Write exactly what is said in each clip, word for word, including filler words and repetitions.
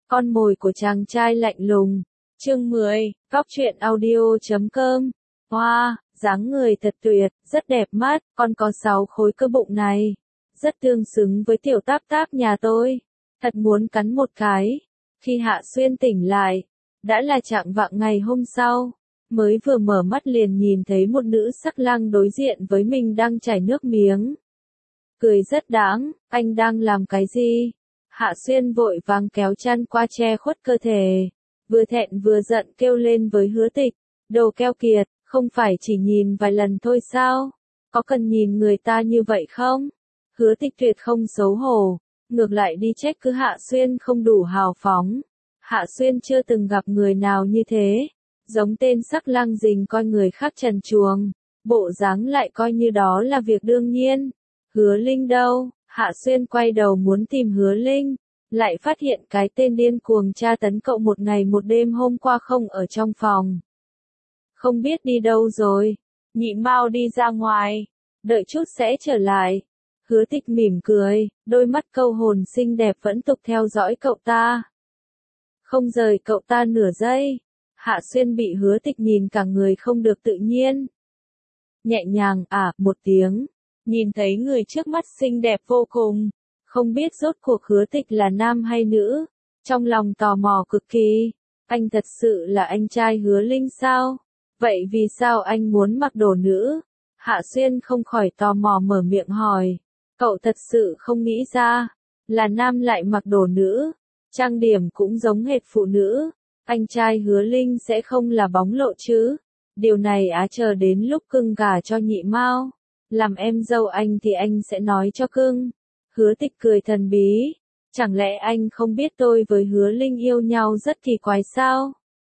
Con mồi của chàng trai lạnh lùng. Chương mười, Góc truyện audio chấm com. Hoa, wow, dáng người thật tuyệt, rất đẹp mắt, con có sáu khối cơ bụng này. Rất tương xứng với tiểu táp táp nhà tôi. Thật muốn cắn một cái. Khi Hạ Xuyên tỉnh lại, đã là trạng vạng ngày hôm sau. Mới vừa mở mắt liền nhìn thấy một nữ sắc lang đối diện với mình đang chảy nước miếng. Cười rất đáng, anh đang làm cái gì? Hạ Xuyên vội vàng kéo chăn qua che khuất cơ thể. Vừa thẹn vừa giận kêu lên với Hứa Tịch. Đồ keo kiệt, không phải chỉ nhìn vài lần thôi sao? Có cần nhìn người ta như vậy không? Hứa Tịch tuyệt không xấu hổ. Ngược lại đi trách cứ Hạ Xuyên không đủ hào phóng. Hạ Xuyên chưa từng gặp người nào như thế. Giống tên sắc lang rình coi người khác trần truồng. Bộ dáng lại coi như đó là việc đương nhiên. Hứa Linh đâu? Hạ Xuyên quay đầu muốn tìm Hứa Linh. Lại phát hiện cái tên điên cuồng tra tấn cậu một ngày một đêm hôm qua không ở trong phòng. Không biết đi đâu rồi. Nhị Mao đi ra ngoài. Đợi chút sẽ trở lại. Hứa Tịch mỉm cười, đôi mắt câu hồn xinh đẹp vẫn tục theo dõi cậu ta. Không rời cậu ta nửa giây. Hạ Xuyên bị Hứa Tịch nhìn cả người không được tự nhiên. Nhẹ nhàng à, một tiếng. Nhìn thấy người trước mắt xinh đẹp vô cùng. Không biết rốt cuộc Hứa Tịch là nam hay nữ. Trong lòng tò mò cực kỳ. Anh thật sự là anh trai Hứa Linh sao? Vậy vì sao anh muốn mặc đồ nữ? Hạ Xuyên không khỏi tò mò mở miệng hỏi. Cậu thật sự không nghĩ ra. Là nam lại mặc đồ nữ. Trang điểm cũng giống hệt phụ nữ. Anh trai Hứa Linh sẽ không là bóng lộ chứ. Điều này á chờ đến lúc cưng gả cho Nhị Mao. Làm em dâu anh thì anh sẽ nói cho cưng. Hứa Tịch cười thần bí. Chẳng lẽ anh không biết tôi với Hứa Linh yêu nhau rất kỳ quái sao?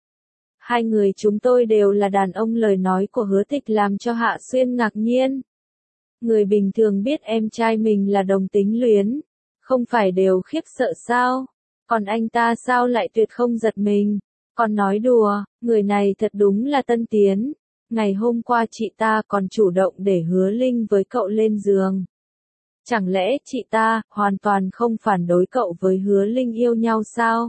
Hai người chúng tôi đều là đàn ông. Lời nói của Hứa Tịch làm cho Hạ Xuyên ngạc nhiên. Người bình thường biết em trai mình là đồng tính luyến. Không phải đều khiếp sợ sao? Còn anh ta sao lại tuyệt không giật mình? Còn nói đùa, người này thật đúng là tân tiến. Ngày hôm qua chị ta còn chủ động để Hứa Linh với cậu lên giường. Chẳng lẽ chị ta hoàn toàn không phản đối cậu với Hứa Linh yêu nhau sao?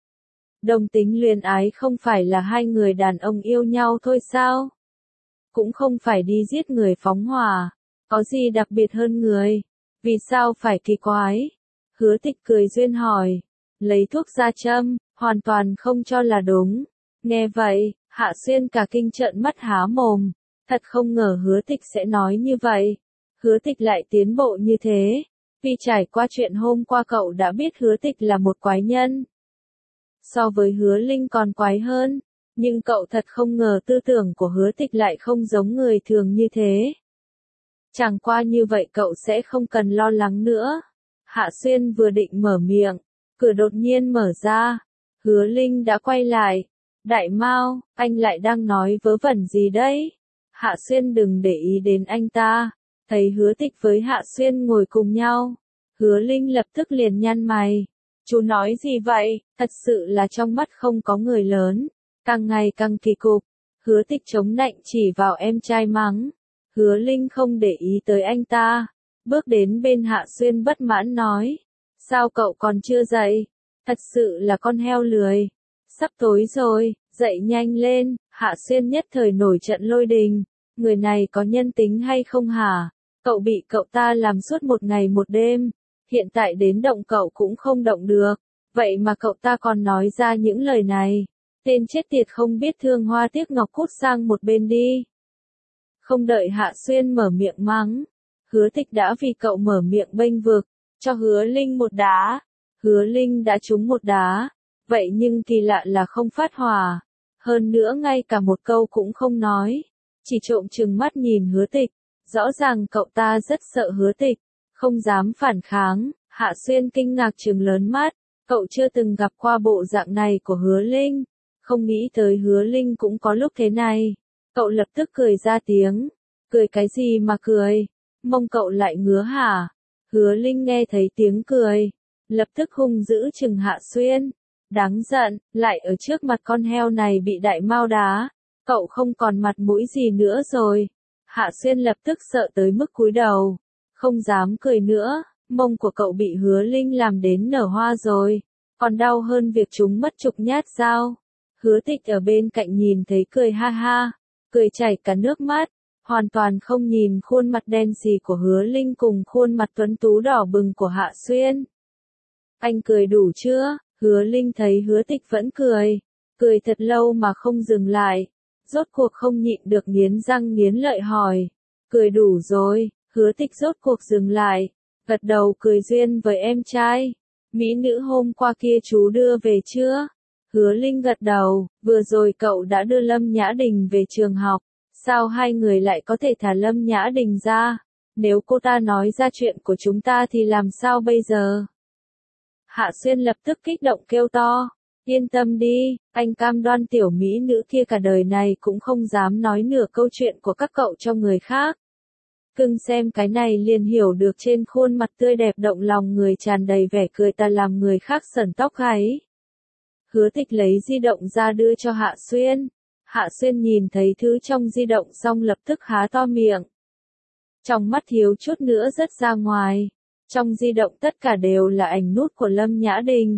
Đồng tính luyến ái không phải là hai người đàn ông yêu nhau thôi sao? Cũng không phải đi giết người phóng hỏa. Có gì đặc biệt hơn người? Vì sao phải kỳ quái? Hứa Tịch cười duyên hỏi. Lấy thuốc ra châm, hoàn toàn không cho là đúng. Nghe vậy, Hạ Xuyên cả kinh trợn mắt há mồm. Thật không ngờ Hứa Tịch sẽ nói như vậy. Hứa Tịch lại tiến bộ như thế. Vì trải qua chuyện hôm qua cậu đã biết Hứa Tịch là một quái nhân. So với Hứa Linh còn quái hơn. Nhưng cậu thật không ngờ tư tưởng của Hứa Tịch lại không giống người thường như thế. Chẳng qua như vậy cậu sẽ không cần lo lắng nữa. Hạ Xuyên vừa định mở miệng. Cửa đột nhiên mở ra. Hứa Linh đã quay lại. Đại Mao, anh lại đang nói vớ vẩn gì đấy? Hạ Xuyên đừng để ý đến anh ta. Thấy Hứa Tịch với Hạ Xuyên ngồi cùng nhau. Hứa Linh lập tức liền nhăn mày. Chú nói gì vậy? Thật sự là trong mắt không có người lớn. Càng ngày càng kỳ cục. Hứa Tịch chống nạnh chỉ vào em trai mắng. Hứa Linh không để ý tới anh ta. Bước đến bên Hạ Xuyên bất mãn nói. Sao cậu còn chưa dậy? Thật sự là con heo lười. Sắp tối rồi, dậy nhanh lên. Hạ Xuyên nhất thời nổi trận lôi đình. Người này có nhân tính hay không hả? Cậu bị cậu ta làm suốt một ngày một đêm. Hiện tại đến động cậu cũng không động được. Vậy mà cậu ta còn nói ra những lời này. Tên chết tiệt không biết thương hoa tiếc ngọc, cút sang một bên đi. Không đợi Hạ Xuyên mở miệng mắng. Hứa Tịch đã vì cậu mở miệng bênh vực. Cho Hứa Linh một đá. Hứa Linh đã trúng một đá. Vậy nhưng kỳ lạ là không phát hỏa. Hơn nữa ngay cả một câu cũng không nói. Chỉ trộm trừng mắt nhìn Hứa Tịch. Rõ ràng cậu ta rất sợ Hứa Tịch. Không dám phản kháng. Hạ Xuyên kinh ngạc trừng lớn mắt. Cậu chưa từng gặp qua bộ dạng này của Hứa Linh. Không nghĩ tới Hứa Linh cũng có lúc thế này. Cậu lập tức cười ra tiếng. Cười cái gì mà cười? Mông cậu lại ngứa hả? Hứa Linh nghe thấy tiếng cười. Lập tức hung dữ trừng Hạ Xuyên. Đáng giận, lại ở trước mặt con heo này bị Đại Mao đá. Cậu không còn mặt mũi gì nữa rồi. Hạ Xuyên lập tức sợ tới mức cúi đầu. Không dám cười nữa. Mông của cậu bị Hứa Linh làm đến nở hoa rồi. Còn đau hơn việc chúng mất chục nhát dao. Hứa Tịch ở bên cạnh nhìn thấy cười ha ha, cười chảy cả nước mắt, hoàn toàn không nhìn khuôn mặt đen sì của Hứa Linh cùng khuôn mặt tuấn tú đỏ bừng của Hạ Xuyên. Anh cười đủ chưa? Hứa Linh thấy Hứa Tịch vẫn cười, cười thật lâu mà không dừng lại, rốt cuộc không nhịn được nghiến răng nghiến lợi hỏi, cười đủ rồi. Hứa Tịch rốt cuộc dừng lại, gật đầu cười duyên với em trai. Mỹ nữ hôm qua kia chú đưa về chưa? Hứa Linh gật đầu, vừa rồi cậu đã đưa Lâm Nhã Đình về trường học, sao hai người lại có thể thả Lâm Nhã Đình ra? Nếu cô ta nói ra chuyện của chúng ta thì làm sao bây giờ? Hạ Xuyên lập tức kích động kêu to, yên tâm đi, anh cam đoan tiểu mỹ nữ kia cả đời này cũng không dám nói nửa câu chuyện của các cậu cho người khác. Cưng xem cái này liền hiểu được trên khuôn mặt tươi đẹp động lòng người tràn đầy vẻ cười ta làm người khác sởn tóc gáy. Hứa Tịch lấy di động ra đưa cho Hạ Xuyên. Hạ Xuyên nhìn thấy thứ trong di động xong lập tức há to miệng. Trong mắt thiếu chút nữa rớt ra ngoài. Trong di động tất cả đều là ảnh nút của Lâm Nhã Đình.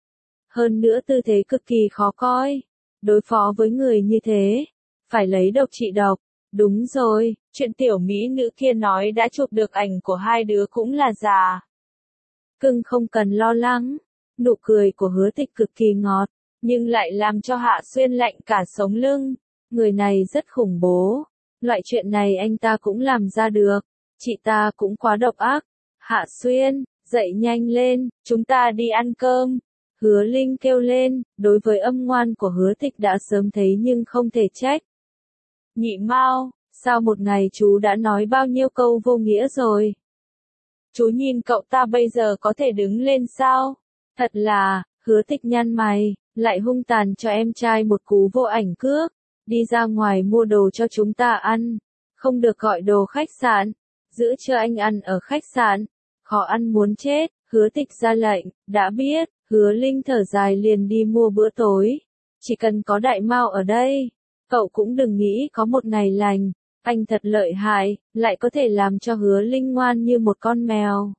Hơn nữa tư thế cực kỳ khó coi. Đối phó với người như thế, phải lấy độc trị độc. Đúng rồi, chuyện tiểu mỹ nữ kia nói đã chụp được ảnh của hai đứa cũng là giả. Cưng không cần lo lắng. Nụ cười của Hứa Tịch cực kỳ ngọt, nhưng lại làm cho Hạ Xuyên lạnh cả sống lưng. Người này rất khủng bố. Loại chuyện này anh ta cũng làm ra được. Chị ta cũng quá độc ác. Hạ Xuyên, dậy nhanh lên, chúng ta đi ăn cơm. Hứa Linh kêu lên, đối với âm ngoan của Hứa Tịch đã sớm thấy nhưng không thể trách. Nhị Mao, sao một ngày chú đã nói bao nhiêu câu vô nghĩa rồi? Chú nhìn cậu ta bây giờ có thể đứng lên sao? Thật là, Hứa Tịch nhăn mày, lại hung tàn cho em trai một cú vô ảnh cước. Đi ra ngoài mua đồ cho chúng ta ăn. Không được gọi đồ khách sạn. Giữ cho anh ăn ở khách sạn. Khó ăn muốn chết. Hứa Tịch ra lệnh, đã biết. Hứa Linh thở dài liền đi mua bữa tối. Chỉ cần có Đại Mao ở đây, cậu cũng đừng nghĩ có một ngày lành. Anh thật lợi hại, lại có thể làm cho Hứa Linh ngoan như một con mèo.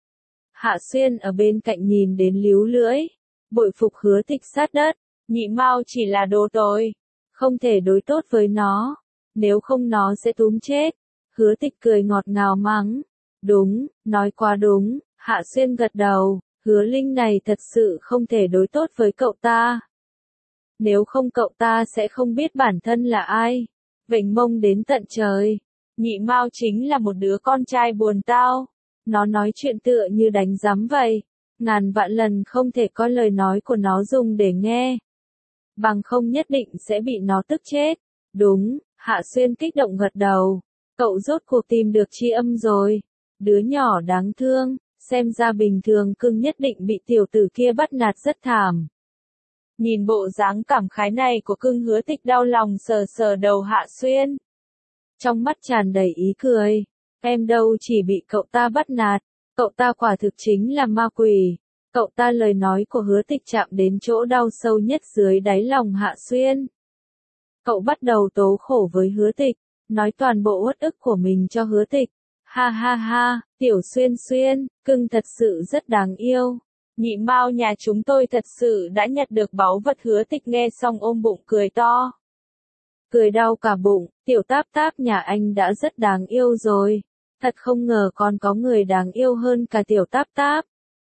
Hạ Xuyên ở bên cạnh nhìn đến líu lưỡi, bội phục Hứa Tịch sát đất. Nhị Mao chỉ là đồ tồi, không thể đối tốt với nó, nếu không nó sẽ túm chết. Hứa Tịch cười ngọt ngào mắng, đúng, nói quá đúng. Hạ Xuyên gật đầu, Hứa Linh này thật sự không thể đối tốt với cậu ta. Nếu không cậu ta sẽ không biết bản thân là ai. Vểnh mông đến tận trời. Nhị Mao chính là một đứa con trai buồn tao. Nó nói chuyện tựa như đánh giám vậy. Ngàn vạn lần không thể có lời nói của nó dùng để nghe. Bằng không nhất định sẽ bị nó tức chết. Đúng, Hạ Xuyên kích động gật đầu. Cậu rốt cuộc tìm được tri âm rồi. Đứa nhỏ đáng thương, xem ra bình thường cưng nhất định bị tiểu tử kia bắt nạt rất thảm. Nhìn bộ dáng cảm khái này của cưng, Hứa Tịch đau lòng sờ sờ đầu Hạ Xuyên. Trong mắt tràn đầy ý cười. Em đâu chỉ bị cậu ta bắt nạt, cậu ta quả thực chính là ma quỷ. Cậu ta lời nói của Hứa Tịch chạm đến chỗ đau sâu nhất dưới đáy lòng Hạ Xuyên. Cậu bắt đầu tố khổ với Hứa Tịch, nói toàn bộ uất ức của mình cho Hứa Tịch. Ha ha ha, tiểu Xuyên Xuyên, cưng thật sự rất đáng yêu. Nhị Mao nhà chúng tôi thật sự đã nhặt được báu vật. Hứa Tịch nghe xong ôm bụng cười to. Cười đau cả bụng, tiểu Táp Táp nhà anh đã rất đáng yêu rồi. Thật không ngờ còn có người đáng yêu hơn cả tiểu Táp Táp.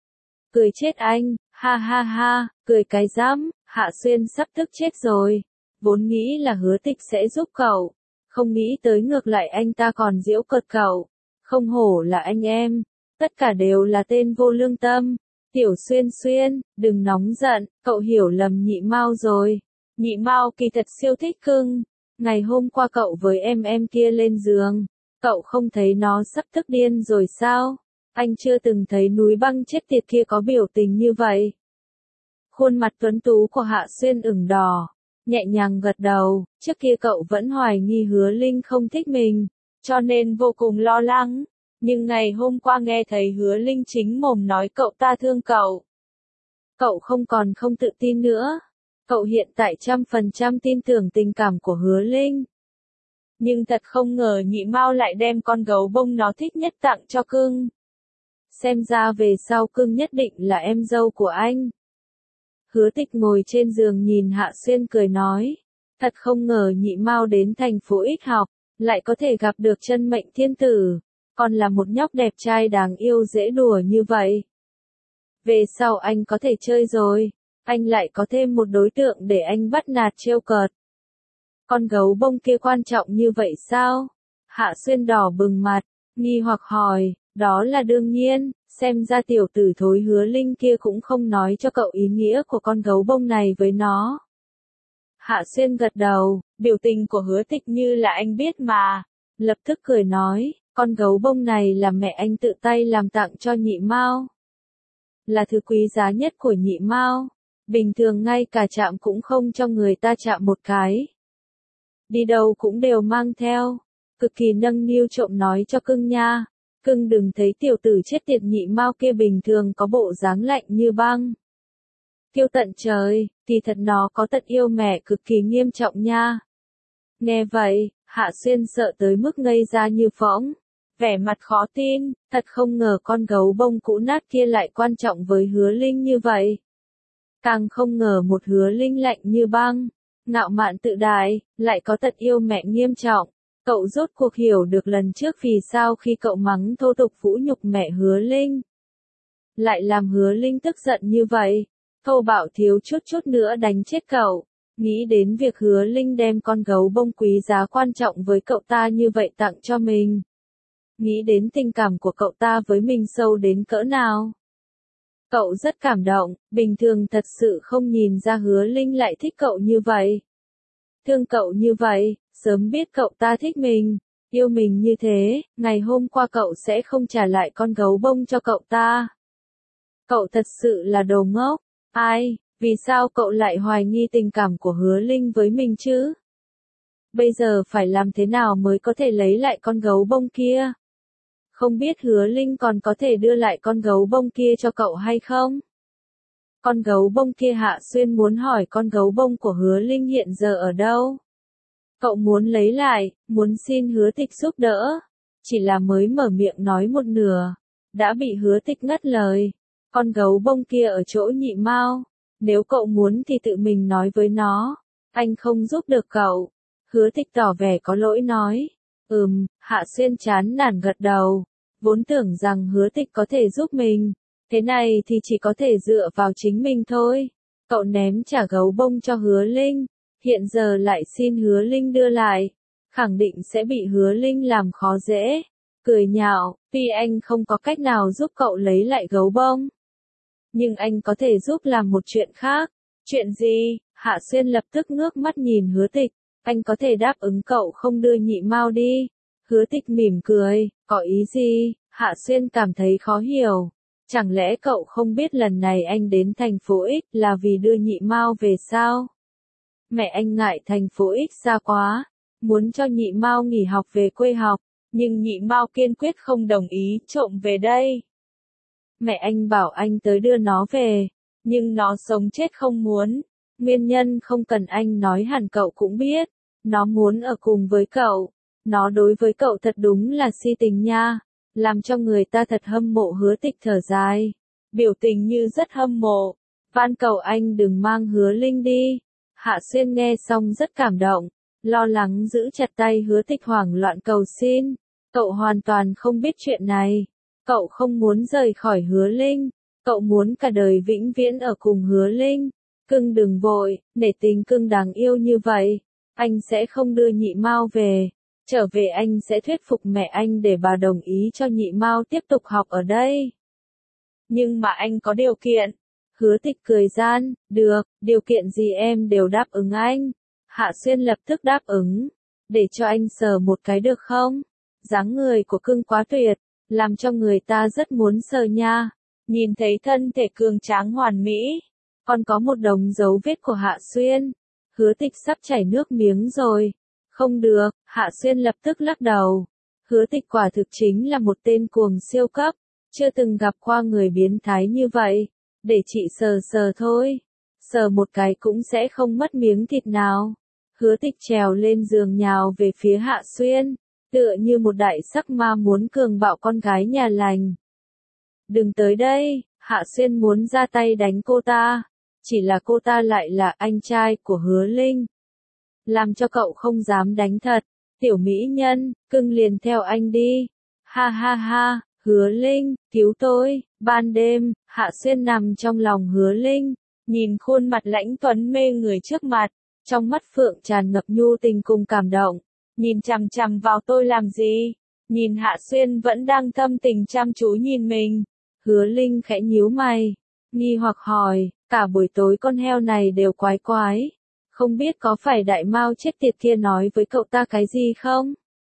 Cười chết anh, ha ha ha, cười cái rắm. Hạ Xuyên sắp tức chết rồi. Vốn nghĩ là Hứa Tịch sẽ giúp cậu, không nghĩ tới ngược lại anh ta còn giễu cợt cậu. Không hổ là anh em, tất cả đều là tên vô lương tâm. Tiểu Xuyên Xuyên, đừng nóng giận, cậu hiểu lầm Nhị Mao rồi. Nhị Mao kỳ thật siêu thích cưng. Ngày hôm qua cậu với em em kia lên giường, cậu không thấy nó sắp tức điên rồi sao? Anh chưa từng thấy núi băng chết tiệt kia có biểu tình như vậy. Khuôn mặt tuấn tú của Hạ Xuyên ửng đỏ, nhẹ nhàng gật đầu. Trước kia cậu vẫn hoài nghi Hứa Linh không thích mình, cho nên vô cùng lo lắng. Nhưng ngày hôm qua nghe thấy Hứa Linh chính mồm nói cậu ta thương cậu, cậu không còn không tự tin nữa. Cậu hiện tại trăm phần trăm tin tưởng tình cảm của Hứa Linh. Nhưng thật không ngờ Nhị Mao lại đem con gấu bông nó thích nhất tặng cho cưng. Xem ra về sau cưng nhất định là em dâu của anh. Hứa Tịch ngồi trên giường nhìn Hạ Xuyên cười nói. Thật không ngờ Nhị Mao đến thành phố X học, lại có thể gặp được chân mệnh thiên tử, còn là một nhóc đẹp trai đáng yêu dễ đùa như vậy. Về sau anh có thể chơi rồi, anh lại có thêm một đối tượng để anh bắt nạt trêu cợt. Con gấu bông kia quan trọng như vậy sao? Hạ Xuyên đỏ bừng mặt, nghi hoặc hỏi, đó là đương nhiên, xem ra tiểu tử thối Hứa Linh kia cũng không nói cho cậu ý nghĩa của con gấu bông này với nó. Hạ Xuyên gật đầu, biểu tình của Hứa Tịch như là anh biết mà, lập tức cười nói, con gấu bông này là mẹ anh tự tay làm tặng cho Nhị Mao. Là thứ quý giá nhất của Nhị Mao, bình thường ngay cả chạm cũng không cho người ta chạm một cái. Đi đâu cũng đều mang theo, cực kỳ nâng niu trộm nói cho cưng nha, cưng đừng thấy tiểu tử chết tiệt Nhị Mao kia bình thường có bộ dáng lạnh như băng. Kiêu tận trời, thì thật nó có tật yêu mẹ cực kỳ nghiêm trọng nha. Nghe vậy, Hạ Xuyên sợ tới mức ngây ra như phỗng, vẻ mặt khó tin, thật không ngờ con gấu bông cũ nát kia lại quan trọng với Hứa Linh như vậy. Càng không ngờ một Hứa Linh lạnh như băng, ngạo mạn tự đại, lại có tật yêu mẹ nghiêm trọng. Cậu rốt cuộc hiểu được lần trước vì sao khi cậu mắng thô tục vũ nhục mẹ Hứa Linh, lại làm Hứa Linh tức giận như vậy. Thô bạo thiếu chút chút nữa đánh chết cậu. Nghĩ đến việc Hứa Linh đem con gấu bông quý giá quan trọng với cậu ta như vậy tặng cho mình. Nghĩ đến tình cảm của cậu ta với mình sâu đến cỡ nào. Cậu rất cảm động, bình thường thật sự không nhìn ra Hứa Linh lại thích cậu như vậy. Thương cậu như vậy, sớm biết cậu ta thích mình, yêu mình như thế, ngày hôm qua cậu sẽ không trả lại con gấu bông cho cậu ta. Cậu thật sự là đồ ngốc. Ai, vì sao cậu lại hoài nghi tình cảm của Hứa Linh với mình chứ? Bây giờ phải làm thế nào mới có thể lấy lại con gấu bông kia? Không biết Hứa Linh còn có thể đưa lại con gấu bông kia cho cậu hay không? Con gấu bông kia Hạ Xuyên muốn hỏi con gấu bông của Hứa Linh hiện giờ ở đâu? Cậu muốn lấy lại, muốn xin Hứa Tịch giúp đỡ. Chỉ là mới mở miệng nói một nửa, đã bị Hứa Tịch ngắt lời. Con gấu bông kia ở chỗ Nhị Mao, nếu cậu muốn thì tự mình nói với nó, anh không giúp được cậu. Hứa Tịch tỏ vẻ có lỗi nói, ừm, Hạ Xuyên chán nản gật đầu, vốn tưởng rằng Hứa Tịch có thể giúp mình, thế này thì chỉ có thể dựa vào chính mình thôi. Cậu ném trả gấu bông cho Hứa Linh, hiện giờ lại xin Hứa Linh đưa lại, khẳng định sẽ bị Hứa Linh làm khó dễ. Cười nhạo, tuy anh không có cách nào giúp cậu lấy lại gấu bông, nhưng anh có thể giúp làm một chuyện khác. Chuyện gì? Hạ Xuyên lập tức ngước mắt nhìn Hứa Tịch, anh có thể đáp ứng cậu không đưa Nhị Mao đi. Hứa Tịch mỉm cười, có ý gì? Hạ Xuyên cảm thấy khó hiểu. Chẳng lẽ cậu không biết lần này anh đến thành phố X là vì đưa Nhị Mao về sao? Mẹ anh ngại thành phố X xa quá, muốn cho Nhị Mao nghỉ học về quê học, nhưng Nhị Mao kiên quyết không đồng ý trộm về đây. Mẹ anh bảo anh tới đưa nó về, nhưng nó sống chết không muốn. Nguyên nhân không cần anh nói hẳn cậu cũng biết. Nó muốn ở cùng với cậu. Nó đối với cậu thật đúng là si tình nha. Làm cho người ta thật hâm mộ. Hứa Tịch thở dài, biểu tình như rất hâm mộ. Van cầu anh đừng mang Hứa Linh đi. Hạ Xuyên nghe xong rất cảm động, lo lắng giữ chặt tay Hứa Tịch hoảng loạn cầu xin. Cậu hoàn toàn không biết chuyện này. Cậu không muốn rời khỏi Hứa Linh, cậu muốn cả đời vĩnh viễn ở cùng Hứa Linh. Cưng đừng vội, để tình cưng đáng yêu như vậy, anh sẽ không đưa Nhị Mao về. Trở về anh sẽ thuyết phục mẹ anh để bà đồng ý cho Nhị Mao tiếp tục học ở đây. Nhưng mà anh có điều kiện. Hứa Tịch cười gian, được, điều kiện gì em đều đáp ứng anh. Hạ Xuyên lập tức đáp ứng, để cho anh sờ một cái được không? Dáng người của cưng quá tuyệt, làm cho người ta rất muốn sờ nha. Nhìn thấy thân thể cường tráng hoàn mỹ, còn có một đống dấu vết của Hạ Xuyên. Hứa Tịch sắp chảy nước miếng rồi. Không được, Hạ Xuyên lập tức lắc đầu. Hứa Tịch quả thực chính là một tên cuồng siêu cấp, chưa từng gặp qua người biến thái như vậy. Để chị sờ sờ thôi, sờ một cái cũng sẽ không mất miếng thịt nào. Hứa Tịch trèo lên giường nhào về phía Hạ Xuyên, tựa như một đại sắc ma muốn cường bạo con gái nhà lành. Đừng tới đây, Hạ Xuyên muốn ra tay đánh cô ta. chỉ là cô ta lại là anh trai của Hứa Linh. Làm cho cậu không dám đánh thật. Tiểu mỹ nhân, cưng liền theo anh đi. Ha ha ha, Hứa Linh, cứu tôi. Ban đêm, Hạ Xuyên nằm trong lòng Hứa Linh, nhìn khuôn mặt lãnh tuấn mê người trước mặt, trong mắt phượng tràn ngập nhu tình cùng cảm động. Nhìn chằm chằm vào tôi làm gì? Nhìn Hạ Xuyên vẫn đang thâm tình chăm chú nhìn mình. Hứa Linh khẽ nhíu mày, nghi hoặc hỏi, cả buổi tối con heo này đều quái quái. Không biết có phải đại mao chết tiệt kia nói với cậu ta cái gì không?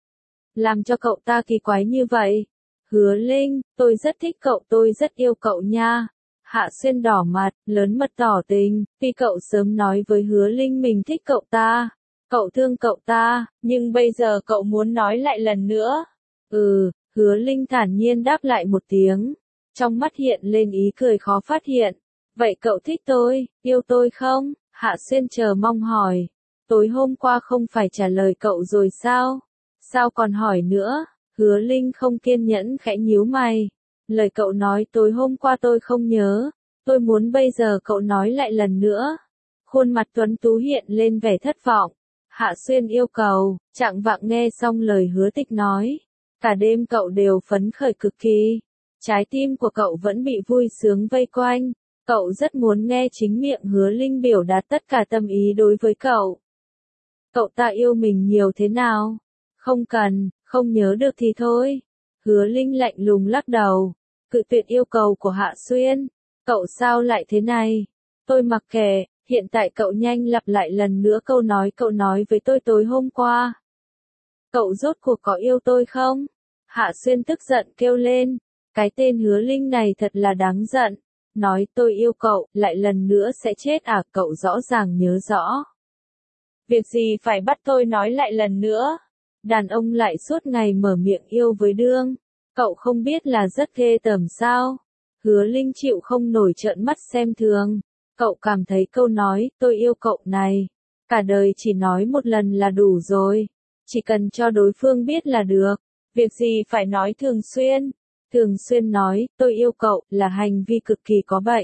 Làm cho cậu ta kỳ quái như vậy. Hứa Linh, tôi rất thích cậu, tôi rất yêu cậu nha. Hạ Xuyên đỏ mặt, lớn mật tỏ tình, tuy cậu sớm nói với Hứa Linh mình thích cậu ta, cậu thương cậu ta, nhưng bây giờ cậu muốn nói lại lần nữa. Ừ, Hứa Linh thản nhiên đáp lại một tiếng, trong mắt hiện lên ý cười khó phát hiện. Vậy cậu thích tôi, yêu tôi không? Hạ Xuyên chờ mong hỏi. Tối hôm qua không phải trả lời cậu rồi sao? Sao còn hỏi nữa? Hứa Linh không kiên nhẫn khẽ nhíu mày. Lời cậu nói tối hôm qua tôi không nhớ. Tôi muốn bây giờ cậu nói lại lần nữa. Khuôn mặt tuấn tú hiện lên vẻ thất vọng. Hạ Xuyên yêu cầu, Trạng Vạng nghe xong lời Hứa Tịch nói. Cả đêm cậu đều phấn khởi cực kỳ. Trái tim của cậu vẫn bị vui sướng vây quanh. Cậu rất muốn nghe chính miệng Hứa Linh biểu đạt tất cả tâm ý đối với cậu. Cậu ta yêu mình nhiều thế nào? Không cần, không nhớ được thì thôi. Hứa Linh lạnh lùng lắc đầu, cự tuyệt yêu cầu của Hạ Xuyên. Cậu sao lại thế này? Tôi mặc kệ, hiện tại cậu nhanh lặp lại lần nữa câu nói cậu nói với tôi tối hôm qua. Cậu rốt cuộc có yêu tôi không? Hạ Xuyên tức giận kêu lên, cái tên Hứa Linh này thật là đáng giận. Nói tôi yêu cậu, lại lần nữa sẽ chết à? Cậu rõ ràng nhớ rõ. Việc gì phải bắt tôi nói lại lần nữa? Đàn ông lại suốt ngày mở miệng yêu với đương. Cậu không biết là rất ghê tởm sao? Hứa Linh chịu không nổi trợn mắt xem thường. Cậu cảm thấy câu nói tôi yêu cậu này, cả đời chỉ nói một lần là đủ rồi. Chỉ cần cho đối phương biết là được. Việc gì phải nói thường xuyên? Thường xuyên nói, tôi yêu cậu, là hành vi cực kỳ có bệnh.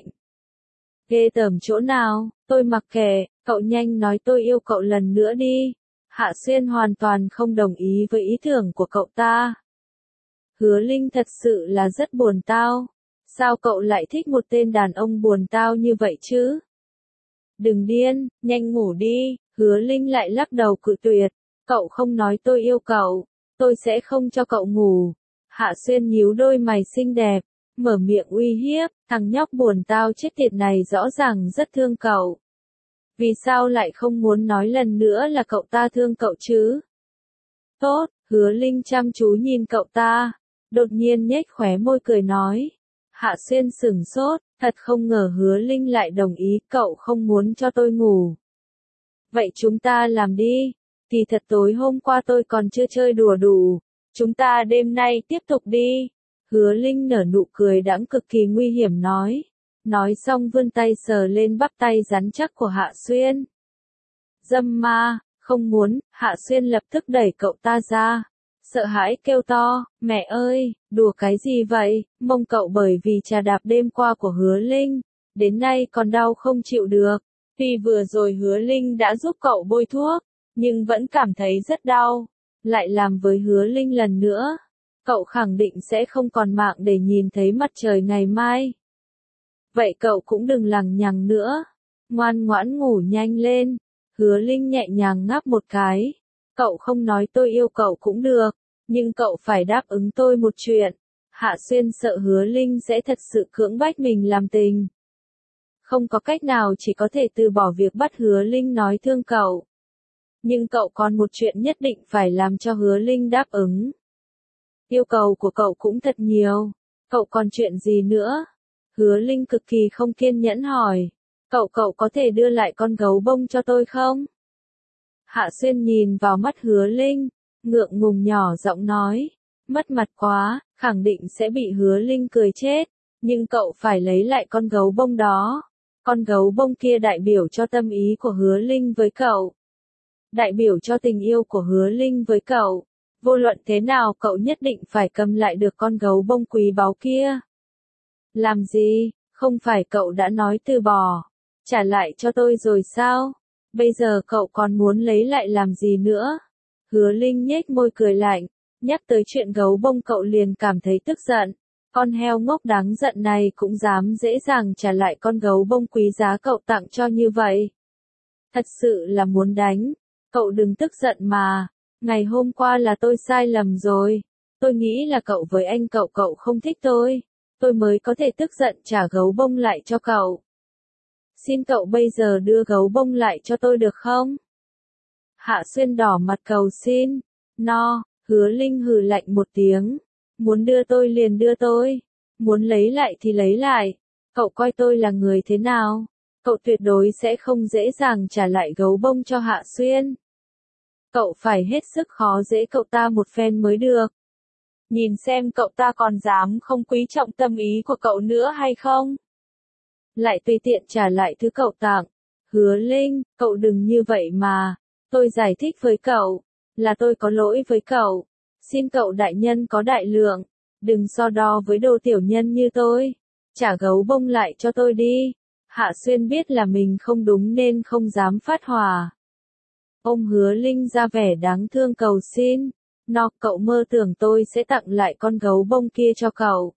Ghê tởm chỗ nào, tôi mặc kệ, cậu nhanh nói tôi yêu cậu lần nữa đi. Hạ Xuyên hoàn toàn không đồng ý với ý tưởng của cậu ta. Hứa Linh thật sự là rất buồn tao. Sao cậu lại thích một tên đàn ông buồn tao như vậy chứ? Đừng điên, nhanh ngủ đi. Hứa Linh lại lắc đầu cự tuyệt. Cậu không nói tôi yêu cậu, tôi sẽ không cho cậu ngủ. Hạ Xuyên nhíu đôi mày xinh đẹp, mở miệng uy hiếp, thằng nhóc buồn tao chết tiệt này rõ ràng rất thương cậu. Vì sao lại không muốn nói lần nữa là cậu ta thương cậu chứ? Tốt, Hứa Linh chăm chú nhìn cậu ta, đột nhiên nhếch khóe môi cười nói. Hạ Xuyên sửng sốt, thật không ngờ Hứa Linh lại đồng ý, cậu không muốn cho tôi ngủ. Vậy chúng ta làm đi, kỳ thật tối hôm qua tôi còn chưa chơi đùa đủ. Chúng ta đêm nay tiếp tục đi. Hứa Linh nở nụ cười đãng cực kỳ nguy hiểm nói. Nói xong vươn tay sờ lên bắp tay rắn chắc của Hạ Xuyên. Dâm ma, không muốn. Hạ Xuyên lập tức đẩy cậu ta ra. Sợ hãi kêu to, mẹ ơi, đùa cái gì vậy? Mông cậu bởi vì trà đạp đêm qua của Hứa Linh, đến nay còn đau không chịu được. Tuy vừa rồi Hứa Linh đã giúp cậu bôi thuốc, nhưng vẫn cảm thấy rất đau. Lại làm với Hứa Linh lần nữa, cậu khẳng định sẽ không còn mạng để nhìn thấy mặt trời ngày mai. Vậy cậu cũng đừng lằng nhằng nữa, ngoan ngoãn ngủ nhanh lên. Hứa Linh nhẹ nhàng ngáp một cái. Cậu không nói tôi yêu cậu cũng được, nhưng cậu phải đáp ứng tôi một chuyện. Hạ Xuyên sợ Hứa Linh sẽ thật sự cưỡng bách mình làm tình. Không có cách nào, chỉ có thể từ bỏ việc bắt Hứa Linh nói thương cậu. Nhưng cậu còn một chuyện nhất định phải làm cho Hứa Linh đáp ứng. Yêu cầu của cậu cũng thật nhiều. Cậu còn chuyện gì nữa? Hứa Linh cực kỳ không kiên nhẫn hỏi. Cậu cậu có thể đưa lại con gấu bông cho tôi không? Hạ Xuyên nhìn vào mắt Hứa Linh, ngượng ngùng nhỏ giọng nói. Mất mặt quá, khẳng định sẽ bị Hứa Linh cười chết. Nhưng cậu phải lấy lại con gấu bông đó. Con gấu bông kia đại biểu cho tâm ý của Hứa Linh với cậu. Đại biểu cho tình yêu của Hứa Linh với cậu. Vô luận thế nào cậu nhất định phải cầm lại được con gấu bông quý báu kia. Làm gì, không phải cậu đã nói từ bỏ. Trả lại cho tôi rồi sao? Bây giờ cậu còn muốn lấy lại làm gì nữa? Hứa Linh nhếch môi cười lạnh, nhắc tới chuyện gấu bông cậu liền cảm thấy tức giận. Con heo ngốc đáng giận này cũng dám dễ dàng trả lại con gấu bông quý giá cậu tặng cho như vậy. Thật sự là muốn đánh. Cậu đừng tức giận mà. Ngày hôm qua là tôi sai lầm rồi. Tôi nghĩ là cậu với anh cậu cậu không thích tôi. Tôi mới có thể tức giận trả gấu bông lại cho cậu. Xin cậu bây giờ đưa gấu bông lại cho tôi được không? Hạ Xuyên đỏ mặt cầu xin. No, Hứa Linh hừ lạnh một tiếng. Muốn đưa tôi liền đưa tôi. Muốn lấy lại thì lấy lại. Cậu coi tôi là người thế nào? Cậu tuyệt đối sẽ không dễ dàng trả lại gấu bông cho Hạ Xuyên. Cậu phải hết sức khó dễ cậu ta một phen mới được. Nhìn xem cậu ta còn dám không quý trọng tâm ý của cậu nữa hay không? Lại tùy tiện trả lại thứ cậu tặng. Hứa Linh, cậu đừng như vậy mà. Tôi giải thích với cậu. Là tôi có lỗi với cậu. Xin cậu đại nhân có đại lượng. Đừng so đo với đồ tiểu nhân như tôi. Trả gấu bông lại cho tôi đi. Hạ Xuyên biết là mình không đúng nên không dám phát hỏa. Ông Hứa Linh ra vẻ đáng thương cầu xin. Nó, cậu mơ tưởng tôi sẽ tặng lại con gấu bông kia cho cậu.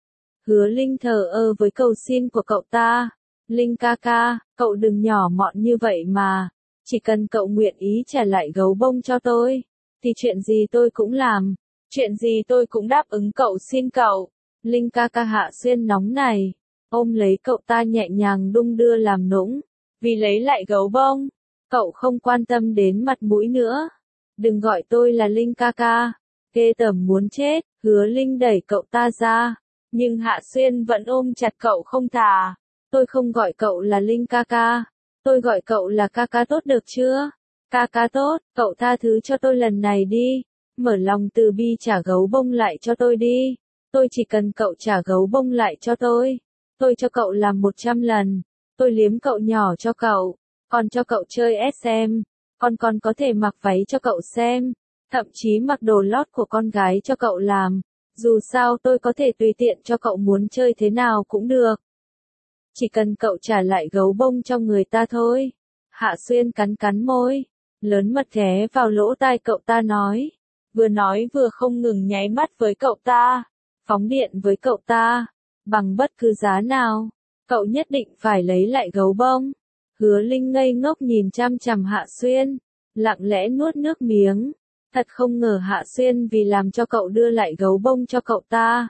Hứa Linh thờ ơ với cầu xin của cậu ta. Linh ca ca, cậu đừng nhỏ mọn như vậy mà. Chỉ cần cậu nguyện ý trả lại gấu bông cho tôi, thì chuyện gì tôi cũng làm. Chuyện gì tôi cũng đáp ứng cậu xin cậu. Linh ca ca. Hạ Xuyên nóng này. Ôm lấy cậu ta nhẹ nhàng đung đưa làm nũng. Vì lấy lại gấu bông, cậu không quan tâm đến mặt mũi nữa. Đừng gọi tôi là Linh ca ca. Ghê tởm muốn chết. Hứa Linh đẩy cậu ta ra. Nhưng Hạ Xuyên vẫn ôm chặt cậu không thả. Tôi không gọi cậu là Linh ca ca. Tôi gọi cậu là ca ca tốt được chưa? Ca ca tốt, cậu tha thứ cho tôi lần này đi. Mở lòng từ bi trả gấu bông lại cho tôi đi. Tôi chỉ cần cậu trả gấu bông lại cho tôi. Tôi cho cậu làm một trăm lần. Tôi liếm cậu nhỏ cho cậu. Còn cho cậu chơi ét em. Còn còn có thể mặc váy cho cậu xem. Thậm chí mặc đồ lót của con gái cho cậu làm. Dù sao tôi có thể tùy tiện cho cậu muốn chơi thế nào cũng được. Chỉ cần cậu trả lại gấu bông cho người ta thôi. Hạ Xuyên cắn cắn môi. Lớn mật ghé vào lỗ tai cậu ta nói. Vừa nói vừa không ngừng nháy mắt với cậu ta. Phóng điện với cậu ta. Bằng bất cứ giá nào. Cậu nhất định phải lấy lại gấu bông. Hứa Linh ngây ngốc nhìn chăm chằm Hạ Xuyên. Lặng lẽ nuốt nước miếng. Thật không ngờ Hạ Xuyên vì làm cho cậu đưa lại gấu bông cho cậu ta.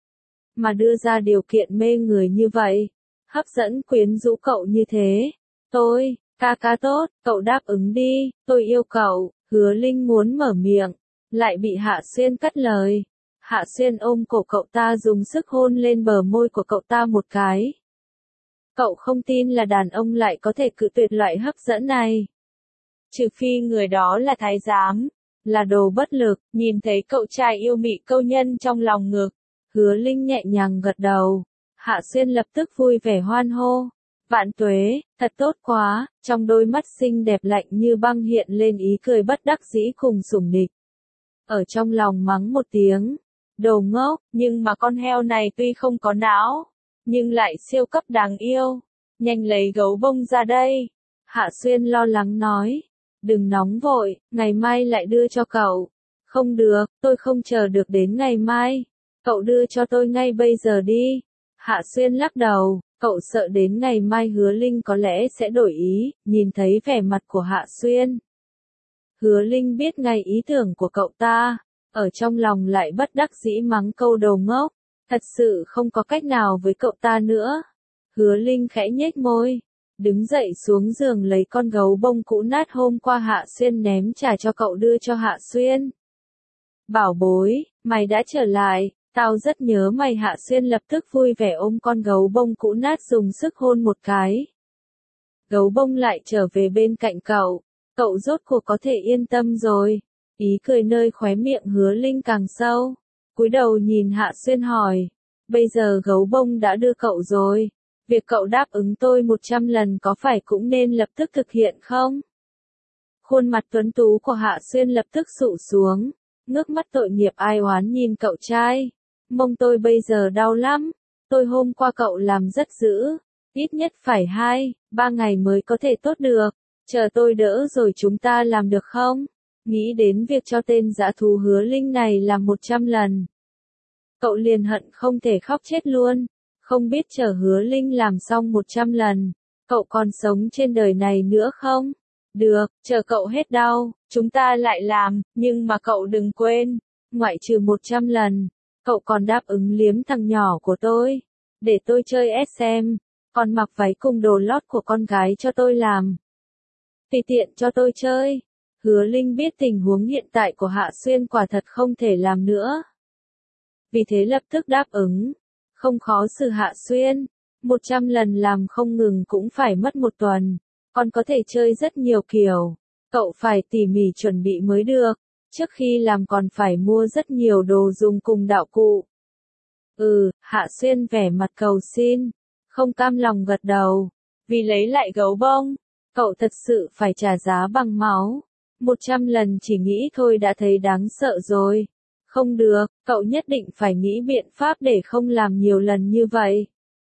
Mà đưa ra điều kiện mê người như vậy. Hấp dẫn quyến rũ cậu như thế. Tôi, ca ca tốt, cậu đáp ứng đi, tôi yêu cậu. Hứa Linh muốn mở miệng. Lại bị Hạ Xuyên cắt lời. Hạ Xuyên ôm cổ cậu ta dùng sức hôn lên bờ môi của cậu ta một cái. Cậu không tin là đàn ông lại có thể cự tuyệt loại hấp dẫn này. Trừ phi người đó là thái giám. Là đồ bất lực, nhìn thấy cậu trai yêu mị câu nhân trong lòng ngực. Hứa Linh nhẹ nhàng gật đầu. Hạ Xuyên lập tức vui vẻ hoan hô. Vạn tuế, thật tốt quá, trong đôi mắt xinh đẹp lạnh như băng hiện lên ý cười bất đắc dĩ cùng sủng nịch. Ở trong lòng mắng một tiếng. Đồ ngốc, nhưng mà con heo này tuy không có não, nhưng lại siêu cấp đáng yêu. Nhanh lấy gấu bông ra đây. Hạ Xuyên lo lắng nói. Đừng nóng vội, ngày mai lại đưa cho cậu. Không được, tôi không chờ được đến ngày mai. Cậu đưa cho tôi ngay bây giờ đi. Hạ Xuyên lắc đầu, cậu sợ đến ngày mai Hứa Linh có lẽ sẽ đổi ý, nhìn thấy vẻ mặt của Hạ Xuyên. Hứa Linh biết ngay ý tưởng của cậu ta, ở trong lòng lại bất đắc dĩ mắng câu đầu ngốc, thật sự không có cách nào với cậu ta nữa. Hứa Linh khẽ nhếch môi, đứng dậy xuống giường lấy con gấu bông cũ nát hôm qua Hạ Xuyên ném trả cho cậu đưa cho Hạ Xuyên. Bảo bối, mày đã trở lại. Tao rất nhớ mày. Hạ Xuyên lập tức vui vẻ ôm con gấu bông cũ nát dùng sức hôn một cái. Gấu bông lại trở về bên cạnh cậu. Cậu rốt cuộc có thể yên tâm rồi. Ý cười nơi khóe miệng Hứa Linh càng sâu. Cúi đầu nhìn Hạ Xuyên hỏi. Bây giờ gấu bông đã đưa cậu rồi. Việc cậu đáp ứng tôi một trăm lần có phải cũng nên lập tức thực hiện không? Khuôn mặt tuấn tú của Hạ Xuyên lập tức sụ xuống. Ngước mắt tội nghiệp ai oán nhìn cậu trai. Mông tôi bây giờ đau lắm. Tôi hôm qua cậu làm rất dữ. Ít nhất phải hai, ba ngày mới có thể tốt được. Chờ tôi đỡ rồi chúng ta làm được không? Nghĩ đến việc cho tên dã thú Hứa Linh này làm một trăm lần. Cậu liền hận không thể khóc chết luôn. Không biết chờ Hứa Linh làm xong một trăm lần, cậu còn sống trên đời này nữa không? Được, chờ cậu hết đau, chúng ta lại làm, nhưng mà cậu đừng quên, ngoại trừ một trăm lần, cậu còn đáp ứng liếm thằng nhỏ của tôi, để tôi chơi ét em, còn mặc váy cùng đồ lót của con gái cho tôi làm. Tùy tiện cho tôi chơi. Hứa Linh biết tình huống hiện tại của Hạ Xuyên quả thật không thể làm nữa. Vì thế lập tức đáp ứng. Không khó xử Hạ Xuyên. Một trăm lần làm không ngừng cũng phải mất một tuần. Còn có thể chơi rất nhiều kiểu. Cậu phải tỉ mỉ chuẩn bị mới được. Trước khi làm còn phải mua rất nhiều đồ dùng cùng đạo cụ. Ừ, Hạ Xuyên vẻ mặt cầu xin. Không cam lòng gật đầu. Vì lấy lại gấu bông, cậu thật sự phải trả giá bằng máu. Một trăm lần chỉ nghĩ thôi đã thấy đáng sợ rồi. Không được, cậu nhất định phải nghĩ biện pháp để không làm nhiều lần như vậy.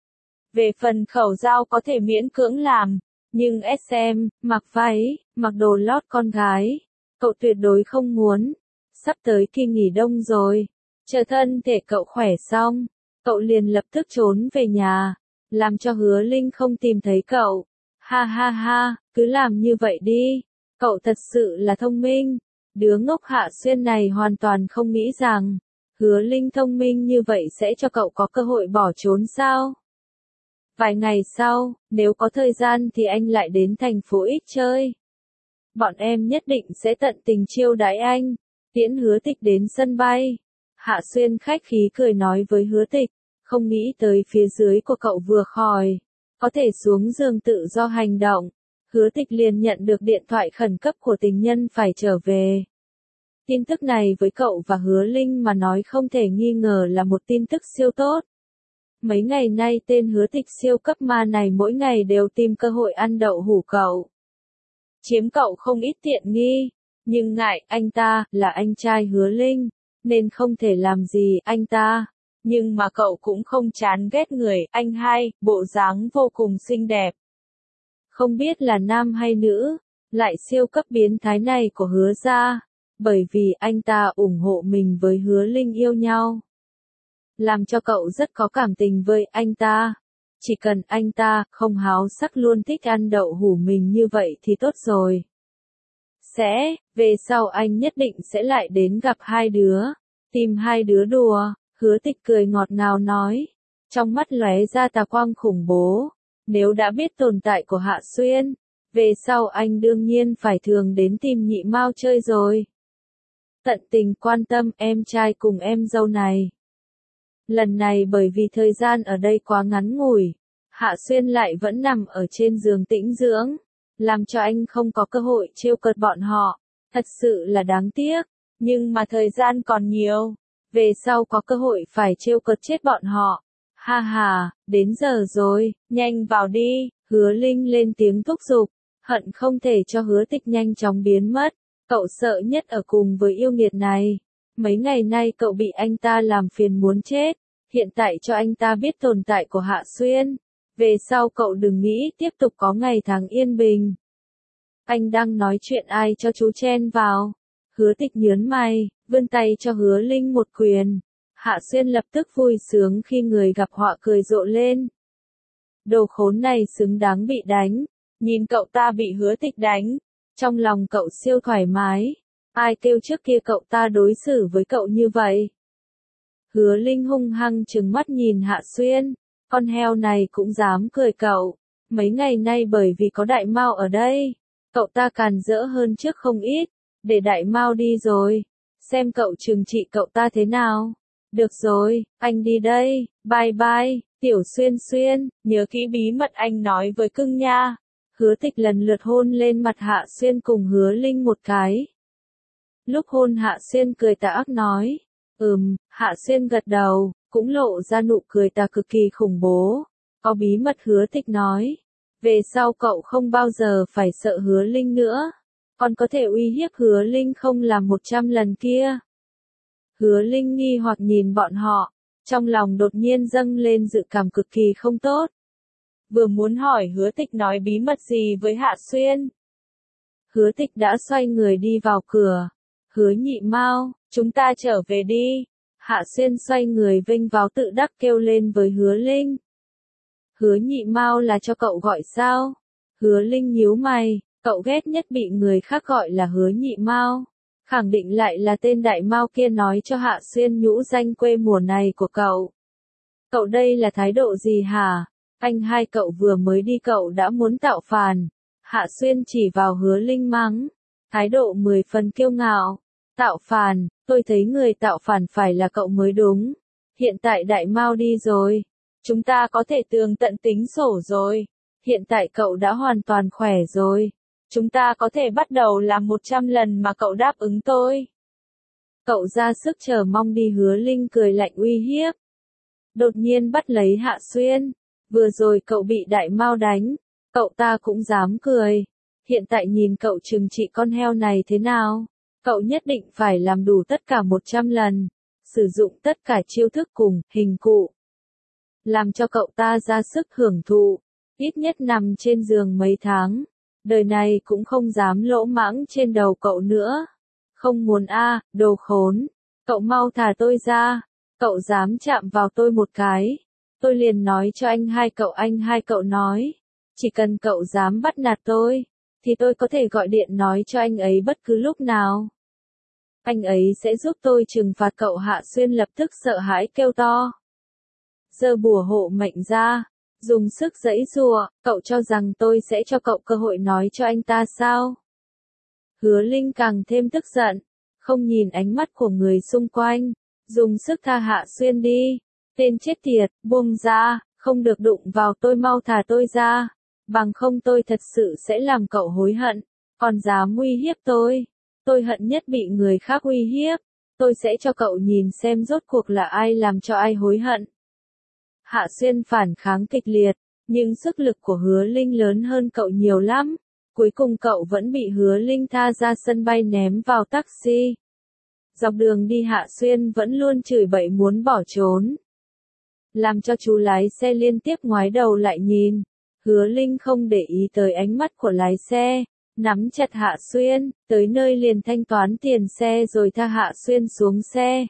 Về phần khẩu dao có thể miễn cưỡng làm, nhưng ét em, mặc váy, mặc đồ lót con gái, cậu tuyệt đối không muốn. Sắp tới kỳ nghỉ đông rồi, chờ thân thể cậu khỏe xong, cậu liền lập tức trốn về nhà, làm cho Hứa Linh không tìm thấy cậu. Ha ha ha, cứ làm như vậy đi, cậu thật sự là thông minh. Đứa ngốc Hạ Xuyên này hoàn toàn không nghĩ rằng, Hứa Linh thông minh như vậy sẽ cho cậu có cơ hội bỏ trốn sao? Vài ngày sau, nếu có thời gian thì anh lại đến thành phố X chơi. Bọn em nhất định sẽ tận tình chiêu đãi anh. Tiễn Hứa Tịch đến sân bay. Hạ Xuyên khách khí cười nói với Hứa Tịch, không nghĩ tới phía dưới của cậu vừa khỏi, có thể xuống giường tự do hành động. Hứa Tịch liền nhận được điện thoại khẩn cấp của tình nhân phải trở về. Tin tức này với cậu và Hứa Linh mà nói không thể nghi ngờ là một tin tức siêu tốt. Mấy ngày nay tên Hứa Tịch siêu cấp ma này mỗi ngày đều tìm cơ hội ăn đậu hủ cậu. Chiếm cậu không ít tiện nghi, nhưng ngại anh ta là anh trai Hứa Linh, nên không thể làm gì anh ta. Nhưng mà cậu cũng không chán ghét người anh hai, bộ dáng vô cùng xinh đẹp. Không biết là nam hay nữ, lại siêu cấp biến thái này của Hứa gia, bởi vì anh ta ủng hộ mình với Hứa Linh yêu nhau. Làm cho cậu rất có cảm tình với anh ta. Chỉ cần anh ta không háo sắc luôn thích ăn đậu hủ mình như vậy thì tốt rồi. Sẽ, về sau anh nhất định sẽ lại đến gặp hai đứa, tìm hai đứa đùa. Hứa Tịch cười ngọt ngào nói, trong mắt lóe ra tà quang khủng bố. Nếu đã biết tồn tại của Hạ Xuyên, về sau anh đương nhiên phải thường đến tìm Nhị Mao chơi rồi. Tận tình quan tâm em trai cùng em dâu này. Lần này bởi vì thời gian ở đây quá ngắn ngủi, Hạ Xuyên lại vẫn nằm ở trên giường tĩnh dưỡng, làm cho anh không có cơ hội trêu cợt bọn họ. Thật sự là đáng tiếc, nhưng mà thời gian còn nhiều, về sau có cơ hội phải trêu cợt chết bọn họ. Ha ha, đến giờ rồi, nhanh vào đi. Hứa Linh lên tiếng thúc giục, hận không thể cho Hứa Tịch nhanh chóng biến mất. Cậu sợ nhất ở cùng với yêu nghiệt này. Mấy ngày nay cậu bị anh ta làm phiền muốn chết. Hiện tại cho anh ta biết tồn tại của Hạ Xuyên. Về sau cậu đừng nghĩ tiếp tục có ngày tháng yên bình. Anh đang nói chuyện ai cho chú chen vào. Hứa Tịch nhớn mày, vươn tay cho Hứa Linh một quyền. Hạ Xuyên lập tức vui sướng khi người gặp họa cười rộ lên. Đồ khốn này xứng đáng bị đánh. Nhìn cậu ta bị Hứa Tịch đánh. Trong lòng cậu siêu thoải mái. Ai kêu trước kia cậu ta đối xử với cậu như vậy? Hứa Linh hung hăng trừng mắt nhìn Hạ Xuyên. Con heo này cũng dám cười cậu. Mấy ngày nay bởi vì có Đại Mao ở đây, cậu ta càn rỡ hơn trước không ít. Để Đại Mao đi rồi, xem cậu trừng trị cậu ta thế nào. Được rồi, anh đi đây, bye bye, Tiểu Xuyên Xuyên, nhớ kỹ bí mật anh nói với cưng nha. Hứa Tịch lần lượt hôn lên mặt Hạ Xuyên cùng Hứa Linh một cái. Lúc hôn Hạ Xuyên cười tà ác nói, ừm, Hạ Xuyên gật đầu, cũng lộ ra nụ cười tà cực kỳ khủng bố. Có bí mật Hứa Tịch nói, về sau cậu không bao giờ phải sợ Hứa Linh nữa, còn có thể uy hiếp Hứa Linh không làm một trăm lần kia. Hứa Linh nghi hoặc nhìn bọn họ, trong lòng đột nhiên dâng lên dự cảm cực kỳ không tốt. vừa muốn hỏi Hứa Tịch nói bí mật gì với Hạ Xuyên. Hứa Tịch đã xoay người đi vào cửa. Hứa Nhị Mao, chúng ta trở về đi. Hạ Xuyên xoay người vênh váo tự đắc kêu lên với Hứa Linh. Hứa Nhị Mao là cho cậu gọi sao? Hứa Linh nhíu mày, cậu ghét nhất bị người khác gọi là Hứa Nhị Mao. Khẳng định lại là tên đại Mao kia nói cho Hạ Xuyên nhũ danh quê mùa này của cậu. Cậu đây là thái độ gì hả? Anh hai cậu vừa mới đi cậu đã muốn tạo phản. Hạ Xuyên chỉ vào Hứa Linh mắng. Thái độ mười phần kiêu ngạo. Tạo phản, tôi thấy người tạo phản phải là cậu mới đúng. Hiện tại đại Mao đi rồi. Chúng ta có thể tường tận tính sổ rồi. Hiện tại cậu đã hoàn toàn khỏe rồi. Chúng ta có thể bắt đầu làm một trăm lần mà cậu đáp ứng tôi. Cậu ra sức chờ mong đi. Hứa Linh cười lạnh uy hiếp. Đột nhiên bắt lấy Hạ Xuyên. Vừa rồi cậu bị đại Mao đánh. Cậu ta cũng dám cười. Hiện tại nhìn cậu trừng trị con heo này thế nào? Cậu nhất định phải làm đủ tất cả một trăm lần. Sử dụng tất cả chiêu thức cùng hình cụ. Làm cho cậu ta ra sức hưởng thụ. Ít nhất nằm trên giường mấy tháng. Đời này cũng không dám lỗ mãng trên đầu cậu nữa. Không muốn a, à, đồ khốn. Cậu mau thả tôi ra. Cậu dám chạm vào tôi một cái. Tôi liền nói cho anh hai cậu anh hai cậu nói. Chỉ cần cậu dám bắt nạt tôi. Thì tôi có thể gọi điện nói cho anh ấy bất cứ lúc nào. Anh ấy sẽ giúp tôi trừng phạt cậu. Hạ Xuyên lập tức sợ hãi kêu to. Giơ bùa hộ mệnh ra. Dùng sức giãy giụa, cậu cho rằng tôi sẽ cho cậu cơ hội nói cho anh ta sao? Hứa Linh càng thêm tức giận, không nhìn ánh mắt của người xung quanh, dùng sức tha Hạ Xuyên đi. Tên chết tiệt, buông ra, không được đụng vào tôi, mau thả tôi ra. Bằng không tôi thật sự sẽ làm cậu hối hận, còn dám uy hiếp tôi. Tôi hận nhất bị người khác uy hiếp. Tôi sẽ cho cậu nhìn xem rốt cuộc là ai làm cho ai hối hận. Hạ Xuyên phản kháng kịch liệt, nhưng sức lực của Hứa Linh lớn hơn cậu nhiều lắm. Cuối cùng cậu vẫn bị Hứa Linh tha ra sân bay ném vào taxi. Dọc đường đi Hạ Xuyên vẫn luôn chửi bậy muốn bỏ trốn. Làm cho chú lái xe liên tiếp ngoái đầu lại nhìn. Hứa Linh không để ý tới ánh mắt của lái xe, nắm chặt Hạ Xuyên, tới nơi liền thanh toán tiền xe rồi tha Hạ Xuyên xuống xe.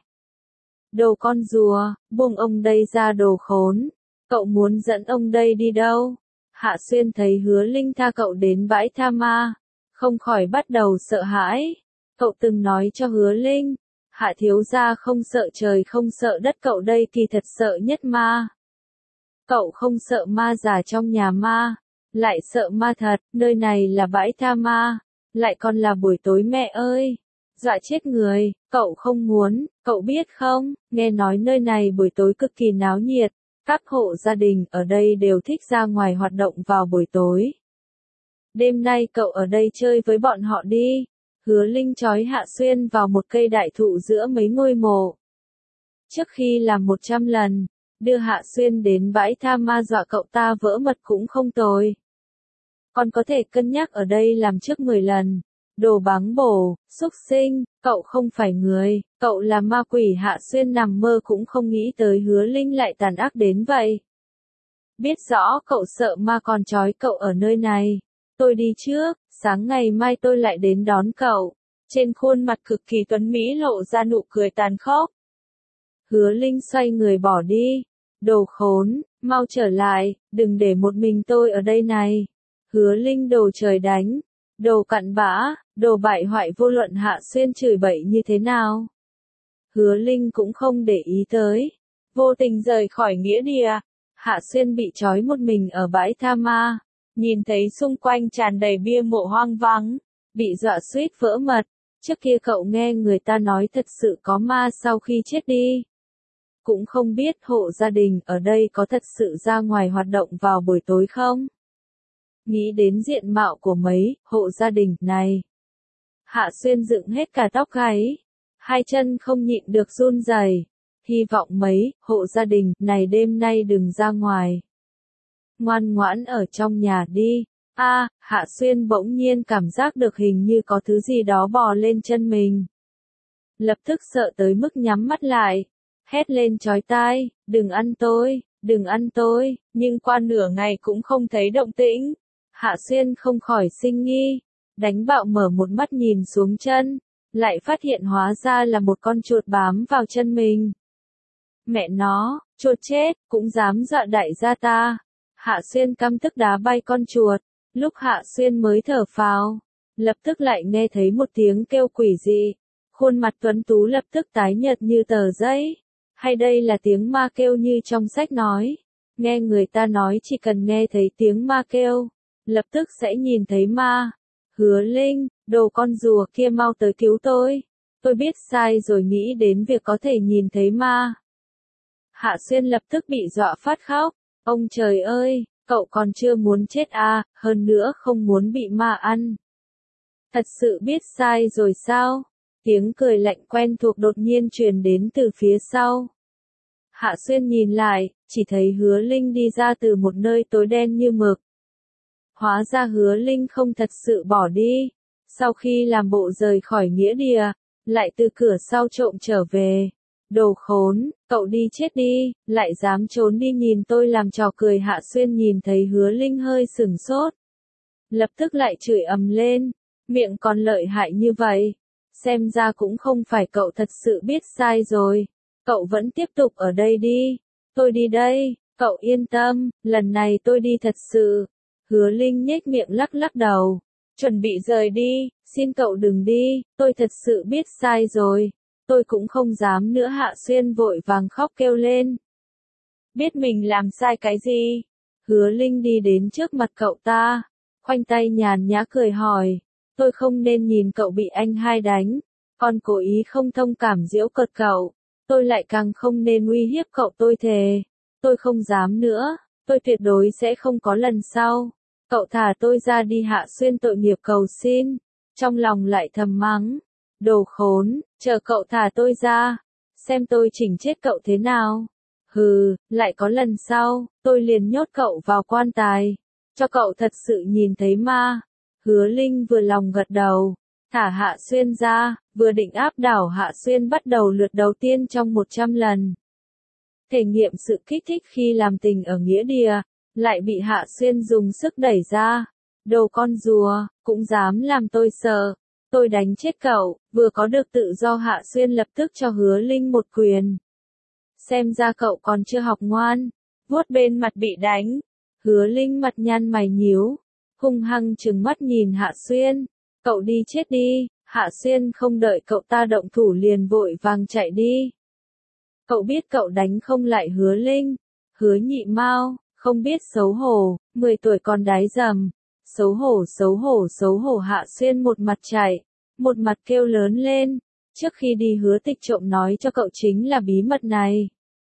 Đồ con rùa, buông ông đây ra đồ khốn. Cậu muốn dẫn ông đây đi đâu? Hạ Xuyên thấy Hứa Linh tha cậu đến bãi tha ma, không khỏi bắt đầu sợ hãi. Cậu từng nói cho Hứa Linh, Hạ thiếu gia không sợ trời không sợ đất, cậu đây kỳ thật sợ nhất ma. Cậu không sợ ma giả trong nhà ma, lại sợ ma thật, nơi này là bãi tha ma, lại còn là buổi tối mẹ ơi. Dọa chết người, cậu không muốn, cậu biết không, nghe nói nơi này buổi tối cực kỳ náo nhiệt, các hộ gia đình ở đây đều thích ra ngoài hoạt động vào buổi tối. Đêm nay cậu ở đây chơi với bọn họ đi. Hứa Linh trói Hạ Xuyên vào một cây đại thụ giữa mấy ngôi mộ. Trước khi làm một trăm lần, đưa Hạ Xuyên đến bãi tha ma dọa cậu ta vỡ mật cũng không tồi. Còn có thể cân nhắc ở đây làm trước mười lần. Đồ báng bổ, xúc sinh, cậu không phải người, cậu là ma quỷ. Hạ Xuyên nằm mơ cũng không nghĩ tới Hứa Linh lại tàn ác đến vậy. Biết rõ cậu sợ ma còn trói cậu ở nơi này. Tôi đi trước, sáng ngày mai tôi lại đến đón cậu. Trên khuôn mặt cực kỳ tuấn mỹ lộ ra nụ cười tàn khốc. Hứa Linh xoay người bỏ đi. Đồ khốn, mau trở lại, đừng để một mình tôi ở đây này. Hứa Linh đồ trời đánh. Đồ cặn bã, đồ bại hoại, vô luận Hạ Xuyên chửi bậy như thế nào. Hứa Linh cũng không để ý tới. Vô tình rời khỏi nghĩa địa. Hạ Xuyên bị trói một mình ở bãi tha ma. Nhìn thấy xung quanh tràn đầy bia mộ hoang vắng. Bị dọa suýt vỡ mật. Trước kia cậu nghe người ta nói thật sự có ma sau khi chết đi. Cũng không biết hộ gia đình ở đây có thật sự ra ngoài hoạt động vào buổi tối không? Nghĩ đến diện mạo của mấy hộ gia đình này. Hạ Xuyên dựng hết cả tóc gáy. Hai chân không nhịn được run rẩy. Hy vọng mấy hộ gia đình này đêm nay đừng ra ngoài. Ngoan ngoãn ở trong nhà đi. A, à, Hạ Xuyên bỗng nhiên cảm giác được hình như có thứ gì đó bò lên chân mình. Lập tức sợ tới mức nhắm mắt lại. Hét lên chói tai, đừng ăn tôi, đừng ăn tôi, nhưng qua nửa ngày cũng không thấy động tĩnh. Hạ Xuyên không khỏi sinh nghi, đánh bạo mở một mắt nhìn xuống chân, lại phát hiện hóa ra là một con chuột bám vào chân mình. Mẹ nó, chuột chết, cũng dám dọa đại gia ta. Hạ Xuyên căm tức đá bay con chuột, lúc Hạ Xuyên mới thở phào, lập tức lại nghe thấy một tiếng kêu quỷ dị. Khuôn mặt tuấn tú lập tức tái nhợt như tờ giấy. Hay đây là tiếng ma kêu như trong sách nói? Nghe người ta nói chỉ cần nghe thấy tiếng ma kêu, lập tức sẽ nhìn thấy ma. Hứa Linh, đồ con rùa kia mau tới cứu tôi. Tôi biết sai rồi, nghĩ đến việc có thể nhìn thấy ma. Hạ Xuyên lập tức bị dọa phát khóc. Ông trời ơi, cậu còn chưa muốn chết à, hơn nữa không muốn bị ma ăn. Thật sự biết sai rồi sao? Tiếng cười lạnh quen thuộc đột nhiên truyền đến từ phía sau. Hạ Xuyên nhìn lại, chỉ thấy Hứa Linh đi ra từ một nơi tối đen như mực. Hóa ra Hứa Linh không thật sự bỏ đi. Sau khi làm bộ rời khỏi nghĩa địa, lại từ cửa sau trộm trở về. Đồ khốn, cậu đi chết đi, lại dám trốn đi nhìn tôi làm trò cười. Hạ Xuyên nhìn thấy Hứa Linh hơi sửng sốt. Lập tức lại chửi ầm lên, miệng còn lợi hại như vậy. Xem ra cũng không phải cậu thật sự biết sai rồi. Cậu vẫn tiếp tục ở đây đi. Tôi đi đây, cậu yên tâm, lần này tôi đi thật sự. Hứa Linh nhếch miệng lắc lắc đầu, chuẩn bị rời đi, xin cậu đừng đi, tôi thật sự biết sai rồi. Tôi cũng không dám nữa. Hạ Xuyên vội vàng khóc kêu lên. Biết mình làm sai cái gì? Hứa Linh đi đến trước mặt cậu ta, khoanh tay nhàn nhã cười hỏi. Tôi không nên nhìn cậu bị anh hai đánh, còn cố ý không thông cảm giễu cợt cậu. Tôi lại càng không nên uy hiếp cậu, tôi thề. Tôi không dám nữa, tôi tuyệt đối sẽ không có lần sau. Cậu thả tôi ra đi. Hạ Xuyên tội nghiệp cầu xin, trong lòng lại thầm mắng. Đồ khốn, chờ cậu thả tôi ra, xem tôi chỉnh chết cậu thế nào. Hừ, lại có lần sau, tôi liền nhốt cậu vào quan tài, cho cậu thật sự nhìn thấy ma. Hứa Linh vừa lòng gật đầu, thả Hạ Xuyên ra, vừa định áp đảo Hạ Xuyên bắt đầu lượt đầu tiên trong một trăm lần. Thể nghiệm sự kích thích khi làm tình ở nghĩa địa, lại bị Hạ Xuyên dùng sức đẩy ra. Đồ con rùa, cũng dám làm tôi sợ. Tôi đánh chết cậu. Vừa có được tự do, Hạ Xuyên lập tức cho Hứa Linh một quyền. Xem ra cậu còn chưa học ngoan. Vuốt bên mặt bị đánh. Hứa Linh mặt nhăn mày nhíu, hung hăng trừng mắt nhìn Hạ Xuyên. Cậu đi chết đi. Hạ Xuyên không đợi cậu ta động thủ liền vội vàng chạy đi. Cậu biết cậu đánh không lại Hứa Linh. Hứa Nhị Mao, không biết xấu hổ, mười tuổi còn đái dầm. Xấu hổ xấu hổ xấu hổ. Hạ Xuyên một mặt chạy, một mặt kêu lớn lên. Trước khi đi Hứa Tịch trộm nói cho cậu chính là bí mật này.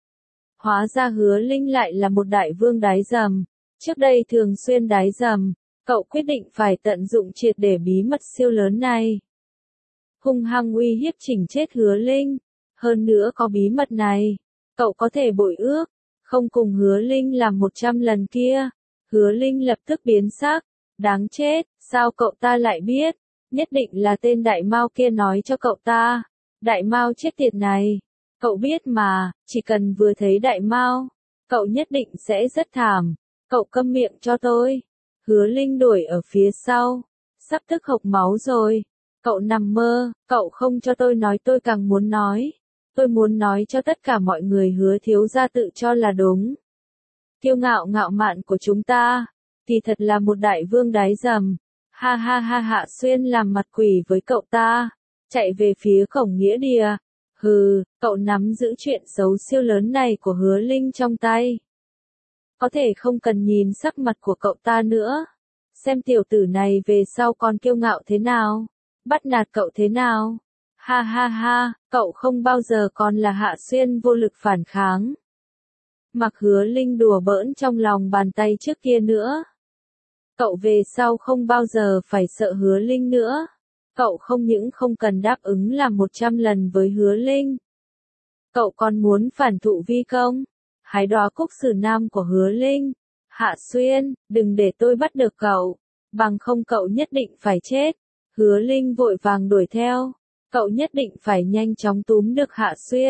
Hóa ra Hứa Linh lại là một đại vương đái dầm. Trước đây thường xuyên đái dầm, cậu quyết định phải tận dụng triệt để bí mật siêu lớn này. Hung hăng uy hiếp chỉnh chết Hứa Linh. Hơn nữa có bí mật này, cậu có thể bội ước, không cùng Hứa Linh làm một trăm lần kia. Hứa Linh lập tức biến sắc. Đáng chết, sao cậu ta lại biết? Nhất định là tên Đại Mao kia nói cho cậu ta. Đại Mao chết tiệt này. Cậu biết mà, chỉ cần vừa thấy Đại Mao, cậu nhất định sẽ rất thảm. Cậu câm miệng cho tôi. Hứa Linh đuổi ở phía sau, sắp tức hộc máu rồi. Cậu nằm mơ, cậu không cho tôi nói tôi càng muốn nói. Tôi muốn nói cho tất cả mọi người Hứa thiếu gia tự cho là đúng. Kiêu ngạo ngạo mạn của chúng ta, thì thật là một đại vương đái dầm. Ha ha ha. Hạ Xuyên làm mặt quỷ với cậu ta, chạy về phía cổng nghĩa địa. Hừ, cậu nắm giữ chuyện xấu siêu lớn này của Hứa Linh trong tay. Có thể không cần nhìn sắc mặt của cậu ta nữa. Xem tiểu tử này về sau còn kiêu ngạo thế nào, bắt nạt cậu thế nào. Ha ha ha, cậu không bao giờ còn là Hạ Xuyên vô lực phản kháng. Mặc Hứa Linh đùa bỡn trong lòng bàn tay trước kia nữa. Cậu về sau không bao giờ phải sợ Hứa Linh nữa. Cậu không những không cần đáp ứng làm một trăm lần với Hứa Linh. Cậu còn muốn phản thụ vi công, hái đóa cúc sử nam của Hứa Linh. Hạ Xuyên, đừng để tôi bắt được cậu, bằng không cậu nhất định phải chết. Hứa Linh vội vàng đuổi theo. Cậu nhất định phải nhanh chóng túm được Hạ Xuyên.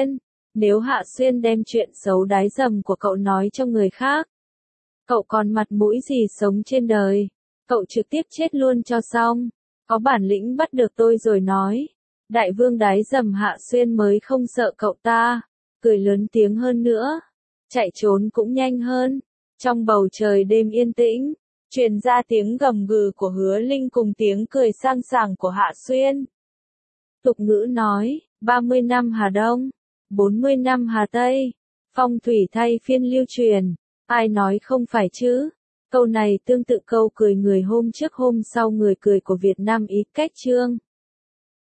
Nếu Hạ Xuyên đem chuyện xấu đái dầm của cậu nói cho người khác, cậu còn mặt mũi gì sống trên đời, cậu trực tiếp chết luôn cho xong, có bản lĩnh bắt được tôi rồi nói. Đại vương đái dầm Hạ Xuyên mới không sợ cậu ta, cười lớn tiếng hơn nữa, chạy trốn cũng nhanh hơn. Trong bầu trời đêm yên tĩnh, truyền ra tiếng gầm gừ của Hứa Linh cùng tiếng cười sang sảng của Hạ Xuyên. Tục ngữ nói, ba mươi năm Hà Đông, bốn mươi năm Hà Tây, phong thủy thay phiên lưu truyền, ai nói không phải chứ? Câu này tương tự câu cười người hôm trước hôm sau người cười của Việt Nam Ý cách Trương.